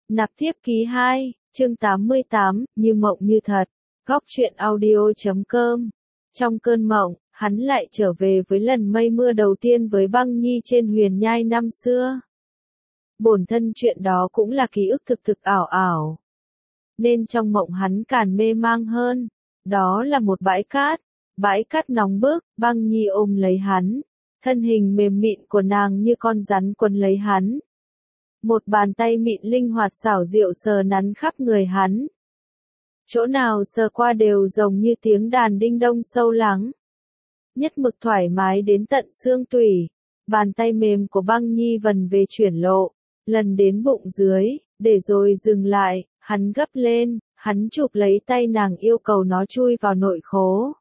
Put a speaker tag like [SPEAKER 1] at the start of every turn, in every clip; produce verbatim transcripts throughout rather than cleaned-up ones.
[SPEAKER 1] Nạp thiếp ký hai, chương tám mươi tám, như mộng như thật. Góc truyện audio chấm com. Trong cơn mộng, hắn lại trở về với lần mây mưa đầu tiên với Băng Nhi trên huyền nhai năm xưa. Bổn thân chuyện đó cũng là ký ức thực thực ảo ảo. Nên trong mộng hắn càng mê mang hơn. Đó là một bãi cát. Bãi cát nóng bức, Băng Nhi ôm lấy hắn. Thân hình mềm mịn của nàng như con rắn quấn lấy hắn. Một bàn tay mịn linh hoạt xảo diệu sờ nắn khắp người hắn. Chỗ nào sờ qua đều giống như tiếng đàn đinh đông sâu lắng. Nhất mực thoải mái đến tận xương tủy. Bàn tay mềm của Băng Nhi vần về chuyển lộ, lần đến bụng dưới, để rồi dừng lại, hắn gấp lên, hắn chụp lấy tay nàng yêu cầu nó chui vào nội khố.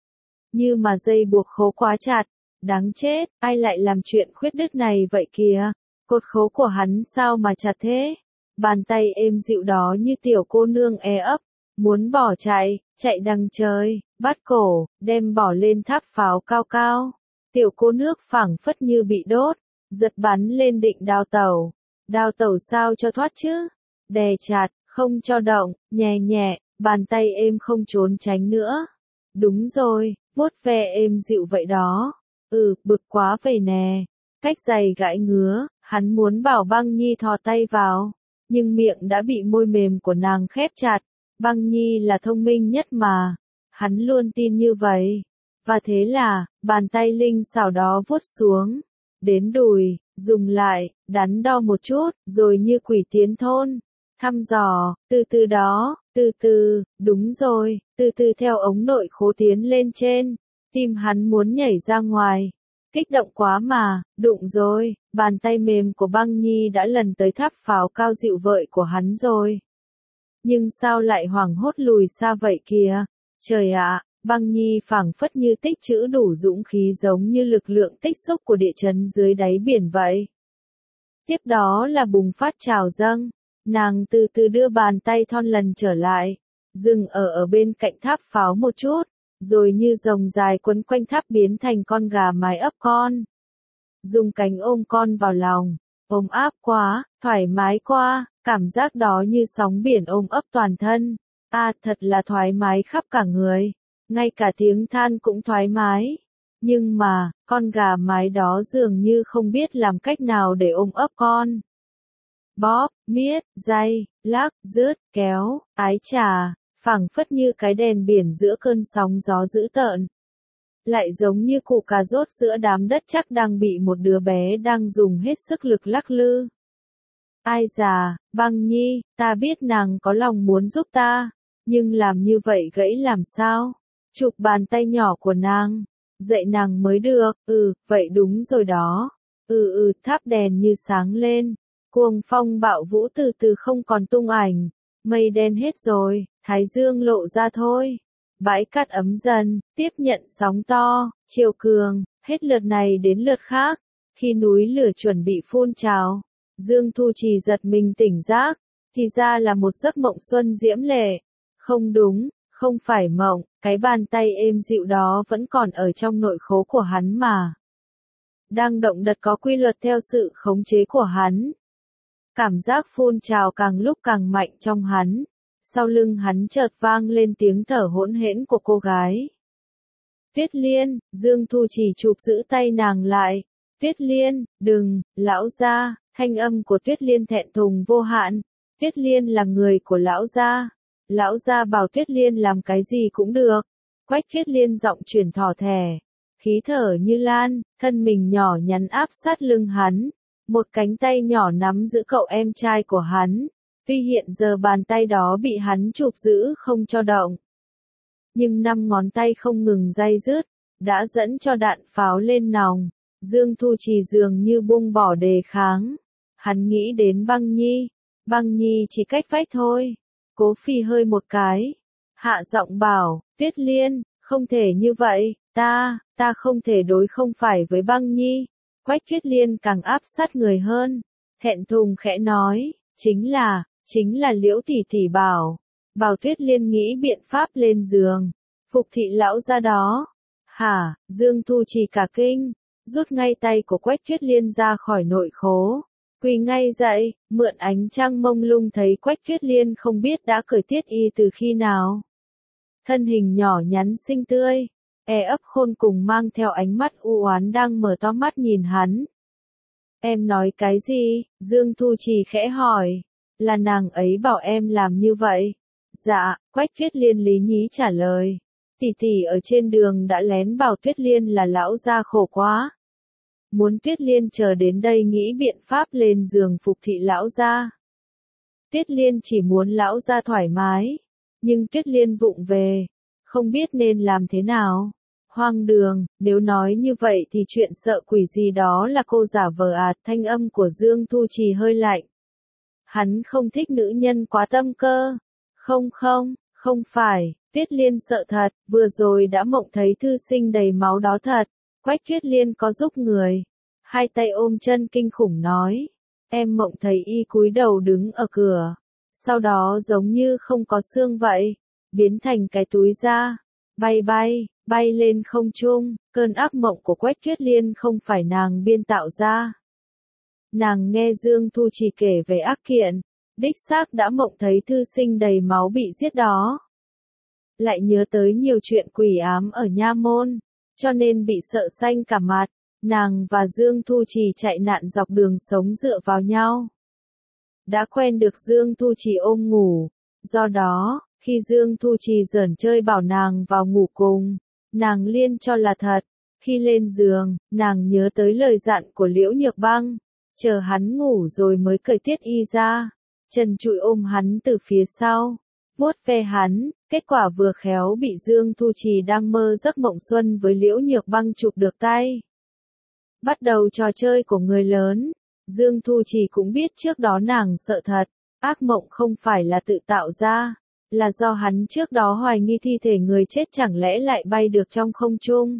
[SPEAKER 1] Như mà dây buộc khố quá chặt, đáng chết, ai lại làm chuyện khuyết đức này vậy kìa. Cột khố của hắn sao mà chặt thế? Bàn tay êm dịu đó như tiểu cô nương e ấp, muốn bỏ chạy, chạy đằng trời, bắt cổ, đem bỏ lên tháp pháo cao cao. Tiểu cô nước phảng phất như bị đốt, giật bắn lên định đào tẩu. Đào tẩu sao cho thoát chứ? Đè chặt, không cho động, nhẹ nhẹ, bàn tay êm không trốn tránh nữa. Đúng rồi, vuốt ve êm dịu vậy đó. Ừ, bực quá vậy nè. Cách giày gãi ngứa, hắn muốn bảo Băng Nhi thò tay vào, nhưng miệng đã bị môi mềm của nàng khép chặt. Băng Nhi là thông minh nhất mà, hắn luôn tin như vậy. Và thế là, bàn tay linh xảo đó vuốt xuống, đến đùi, dùng lại, đắn đo một chút, rồi như quỷ tiến thôn, thăm dò, từ từ đó, từ từ, đúng rồi, từ từ theo ống nội khố tiến lên trên, tim hắn muốn nhảy ra ngoài. Kích động quá mà, đụng rồi, bàn tay mềm của Băng Nhi đã lần tới tháp pháo cao dịu vợi của hắn rồi. Nhưng sao lại hoảng hốt lùi xa vậy kìa? Trời ạ, Băng Nhi phảng phất như tích trữ đủ dũng khí giống như lực lượng tích xúc của địa chấn dưới đáy biển vậy. Tiếp đó là bùng phát trào dâng, nàng từ từ đưa bàn tay thon lần trở lại, dừng ở ở bên cạnh tháp pháo một chút. Rồi như rồng dài quấn quanh tháp biến thành con gà mái ấp con. Dùng cánh ôm con vào lòng, ôm áp quá, thoải mái quá, cảm giác đó như sóng biển ôm ấp toàn thân. À, thật là thoải mái khắp cả người, ngay cả tiếng than cũng thoải mái. Nhưng mà, con gà mái đó dường như không biết làm cách nào để ôm ấp con. Bóp, miết, day, lắc, rướt, kéo, ái chà. Phảng phất như cái đèn biển giữa cơn sóng gió dữ tợn. Lại giống như củ cà rốt giữa đám đất chắc đang bị một đứa bé đang dùng hết sức lực lắc lư. Ai già, Băng Nhi, ta biết nàng có lòng muốn giúp ta, nhưng làm như vậy gãy làm sao? Chụp bàn tay nhỏ của nàng, dạy nàng mới được, ừ, vậy đúng rồi đó. Ừ ừ, tháp đèn như sáng lên, cuồng phong bạo vũ từ từ không còn tung ảnh, mây đen hết rồi. Thái dương lộ ra thôi. Bãi cát ấm dần, tiếp nhận sóng to, chiều cường, hết lượt này đến lượt khác. Khi núi lửa chuẩn bị phun trào, Dương Thu Trì giật mình tỉnh giác, thì ra là một giấc mộng xuân diễm lệ. Không đúng, không phải mộng, cái bàn tay êm dịu đó vẫn còn ở trong nội khố của hắn mà. Đang động đật có quy luật theo sự khống chế của hắn. Cảm giác phun trào càng lúc càng mạnh trong hắn. Sau lưng hắn chợt vang lên tiếng thở hỗn hển của cô gái. Tuyết Liên, Dương Thu Trì chụp giữ tay nàng lại. Tuyết Liên, đừng, lão gia, thanh âm của Tuyết Liên thẹn thùng vô hạn. Tuyết Liên là người của lão gia. Lão gia bảo Tuyết Liên làm cái gì cũng được. Quách Tuyết Liên giọng chuyển thỏ thẻ. Khí thở như lan, thân mình nhỏ nhắn áp sát lưng hắn. Một cánh tay nhỏ nắm giữ cậu em trai của hắn. Tuy hiện giờ bàn tay đó bị hắn chụp giữ không cho động. Nhưng năm ngón tay không ngừng day dứt, đã dẫn cho đạn pháo lên nòng. Dương Thu Trì dường như buông bỏ đề kháng. Hắn nghĩ đến Băng Nhi. Băng Nhi chỉ cách vách thôi. Cố Phi hơi một cái. Hạ giọng bảo, Tuyết Liên, không thể như vậy, ta, ta không thể đối không phải với Băng Nhi. Quách Tuyết Liên càng áp sát người hơn. Thẹn thùng khẽ nói, chính là, chính là Liễu tỷ tỷ bảo. Bảo Tuyết Liên nghĩ biện pháp lên giường. Phục thị lão ra đó. Hả, Dương Thu Trì cả kinh. Rút ngay tay của Quách Tuyết Liên ra khỏi nội khố. Quỳ ngay dậy, mượn ánh trăng mông lung thấy Quách Tuyết Liên không biết đã cởi tiết y từ khi nào. Thân hình nhỏ nhắn xinh tươi, e ấp khôn cùng mang theo ánh mắt u oán đang mở to mắt nhìn hắn. Em nói cái gì? Dương Thu Trì khẽ hỏi. Là nàng ấy bảo em làm như vậy. Dạ, Quách Tuyết Liên lý nhí trả lời. Tỷ tỷ ở trên đường đã lén bảo Tuyết Liên là lão gia khổ quá. Muốn Tuyết Liên chờ đến đây nghĩ biện pháp lên giường phục thị lão gia. Tuyết Liên chỉ muốn lão gia thoải mái. Nhưng Tuyết Liên vụng về. Không biết nên làm thế nào. Hoang đường, nếu nói như vậy thì chuyện sợ quỷ gì đó là cô giả vờ à, thanh âm của Dương Thu Trì hơi lạnh. Hắn không thích nữ nhân quá tâm cơ. Không không, không phải, Tuyết Liên sợ thật, vừa rồi đã mộng thấy thư sinh đầy máu đó thật. Quách Tuyết Liên có giúp người. Hai tay ôm chân kinh khủng nói. Em mộng thấy y cúi đầu đứng ở cửa. Sau đó giống như không có xương vậy. Biến thành cái túi da. Bay bay, bay lên không trung. Cơn ác mộng của Quách Tuyết Liên không phải nàng biên tạo ra. Nàng nghe Dương Thu Trì kể về ác kiện. Đích xác đã mộng thấy thư sinh đầy máu bị giết đó. Lại nhớ tới nhiều chuyện quỷ ám ở Nha Môn. Cho nên bị sợ xanh cả mặt. Nàng và Dương Thu Trì chạy nạn dọc đường sống dựa vào nhau. Đã quen được Dương Thu Trì ôm ngủ. Do đó, khi Dương Thu Trì giỡn chơi bảo nàng vào ngủ cùng, nàng liên cho là thật. Khi lên giường, nàng nhớ tới lời dặn của Liễu Nhược Băng. Chờ hắn ngủ rồi mới cởi tiết y ra. Trần Trụi ôm hắn từ phía sau. Vuốt ve hắn, kết quả vừa khéo bị Dương Thu Trì đang mơ giấc mộng xuân với Liễu Nhược Băng chụp được tay. Bắt đầu trò chơi của người lớn. Dương Thu Trì cũng biết trước đó nàng sợ thật. Ác mộng không phải là tự tạo ra. Là do hắn trước đó hoài nghi thi thể người chết chẳng lẽ lại bay được trong không trung.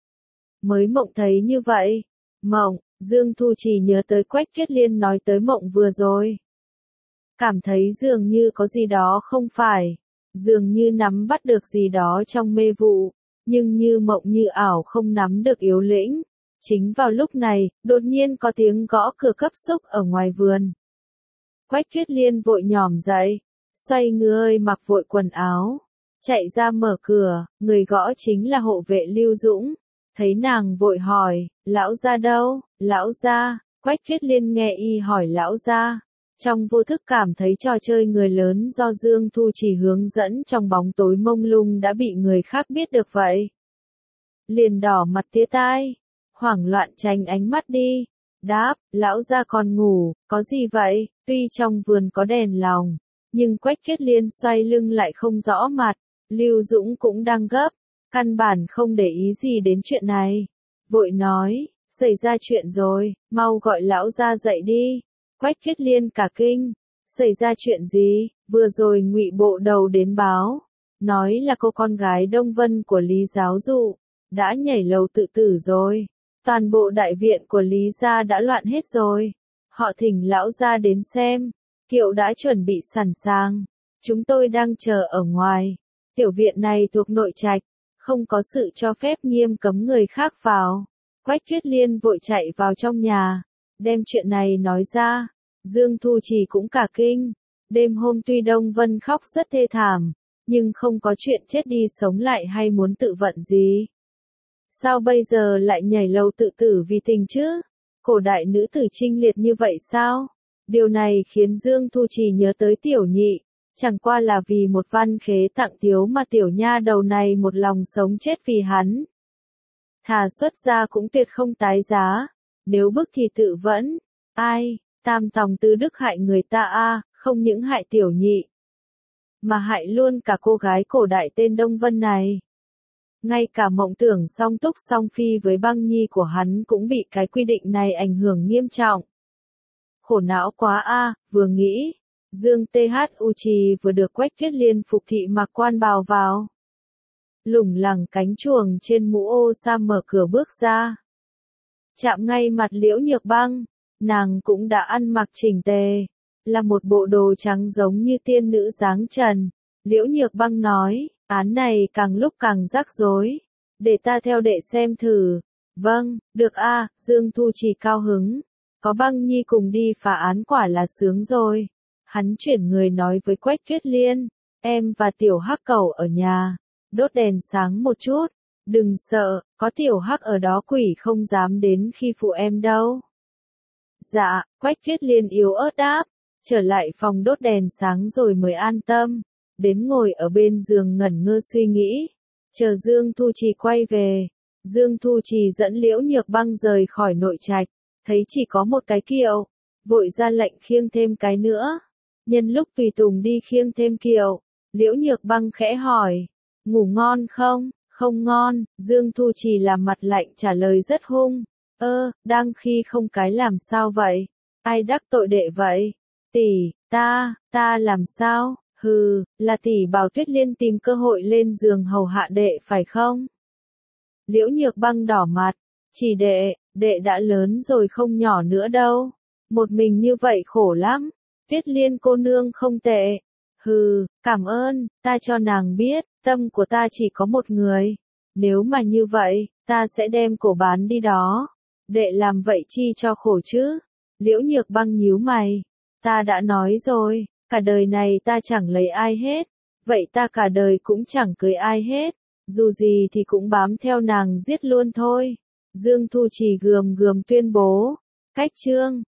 [SPEAKER 1] Mới mộng thấy như vậy. Mộng, Dương Thu Trì nhớ tới Quách Tuyết Liên nói tới mộng vừa rồi. Cảm thấy dường như có gì đó không phải. Dường như nắm bắt được gì đó trong mê vụ. Nhưng như mộng như ảo không nắm được yếu lĩnh. Chính vào lúc này, đột nhiên có tiếng gõ cửa cấp xúc ở ngoài vườn. Quách Tuyết Liên vội nhòm dậy, xoay người mặc vội quần áo, chạy ra mở cửa, người gõ chính là hộ vệ Lưu Dũng. Thấy nàng vội hỏi, lão gia đâu, lão gia, Quách Tuyết Liên nghe y hỏi lão gia. Trong vô thức cảm thấy trò chơi người lớn do Dương Thu Trì hướng dẫn trong bóng tối mông lung đã bị người khác biết được vậy. Liền đỏ mặt tía tai. Hoảng loạn tránh ánh mắt đi. Đáp, lão gia còn ngủ, có gì vậy? Tuy trong vườn có đèn lồng, nhưng Quách Tuyết Liên xoay lưng lại không rõ mặt. Lưu Dũng cũng đang gấp, căn bản không để ý gì đến chuyện này. Vội nói, xảy ra chuyện rồi, mau gọi lão gia dậy đi. Quách Tuyết Liên cả kinh, xảy ra chuyện gì? Vừa rồi Ngụy Bộ Đầu đến báo, nói là cô con gái Đông Vân của Lý Giáo Dụ đã nhảy lầu tự tử rồi. Toàn bộ đại viện của Lý gia đã loạn hết rồi. Họ thỉnh lão gia đến xem. Kiệu đã chuẩn bị sẵn sàng. Chúng tôi đang chờ ở ngoài. Tiểu viện này thuộc nội trạch, không có sự cho phép nghiêm cấm người khác vào. Quách Tuyết Liên vội chạy vào trong nhà, đem chuyện này nói ra. Dương Thu Trì cũng cả kinh. Đêm hôm tuy Đông Vân khóc rất thê thảm, nhưng không có chuyện chết đi sống lại hay muốn tự vận gì. Sao bây giờ lại nhảy lầu tự tử vì tình chứ? Cổ đại nữ tử trinh liệt như vậy sao? Điều này khiến Dương Thu Trì nhớ tới Tiểu Nhị. Chẳng qua là vì một văn khế tặng thiếu mà tiểu nha đầu này một lòng sống chết vì hắn. Thà xuất gia cũng tuyệt không tái giá. Nếu bức thì tự vẫn. Ai, tam tòng tứ đức hại người ta a, không những hại Tiểu Nhị, mà hại luôn cả cô gái cổ đại tên Đông Vân này. Ngay cả mộng tưởng song túc song phi với Băng Nhi của hắn cũng bị cái quy định này ảnh hưởng nghiêm trọng. Khổ não quá a, vừa nghĩ, Dương T H U Trì vừa được Quách Tuyết Liên phục thị mặc quan bào vào. Lủng lẳng cánh chuồng trên mũ ô sa mở cửa bước ra. Chạm ngay mặt Liễu Nhược Băng, nàng cũng đã ăn mặc chỉnh tề, là một bộ đồ trắng giống như tiên nữ dáng trần. Liễu Nhược Băng nói, án này càng lúc càng rắc rối, để ta theo đệ xem thử. Vâng, được a, Dương Thu Trì cao hứng. có băng nhi cùng đi phá án quả là sướng rồi. Hắn chuyển người nói với Quách Tuyết Liên, em và tiểu hắc cẩu ở nhà, đốt đèn sáng một chút, đừng sợ, có tiểu hắc ở đó quỷ không dám đến khi phụ em đâu. Dạ, Quách Tuyết Liên yếu ớt đáp, trở lại phòng đốt đèn sáng rồi mới an tâm, đến ngồi ở bên giường ngẩn ngơ suy nghĩ, chờ Dương Thu Trì quay về. Dương Thu Trì dẫn Liễu Nhược Băng rời khỏi nội trạch, thấy chỉ có một cái kiệu, vội ra lệnh khiêng thêm cái nữa. Nhân lúc tùy tùng đi khiêng thêm kiệu, Liễu Nhược Băng khẽ hỏi, ngủ ngon không? Không ngon, Dương Thu Trì làm mặt lạnh trả lời rất hung, ơ, đang khi không cái làm sao vậy? Ai đắc tội đệ vậy? Tỷ, ta, ta làm sao? Hừ, là tỷ bảo Tuyết Liên tìm cơ hội lên giường hầu hạ đệ phải không? Liễu Nhược Băng đỏ mặt, chỉ đệ, đệ đã lớn rồi không nhỏ nữa đâu. Một mình như vậy khổ lắm. Tuyết Liên cô nương không tệ. Hừ, cảm ơn, ta cho nàng biết, tâm của ta chỉ có một người. Nếu mà như vậy, ta sẽ đem cổ bán đi đó. Đệ làm vậy chi cho khổ chứ? Liễu Nhược Băng nhíu mày. Ta đã nói rồi, cả đời này ta chẳng lấy ai hết. Vậy ta cả đời cũng chẳng cưới ai hết. Dù gì thì cũng bám theo nàng giết luôn thôi. Dương Thu Trì gườm gườm tuyên bố. Cách chương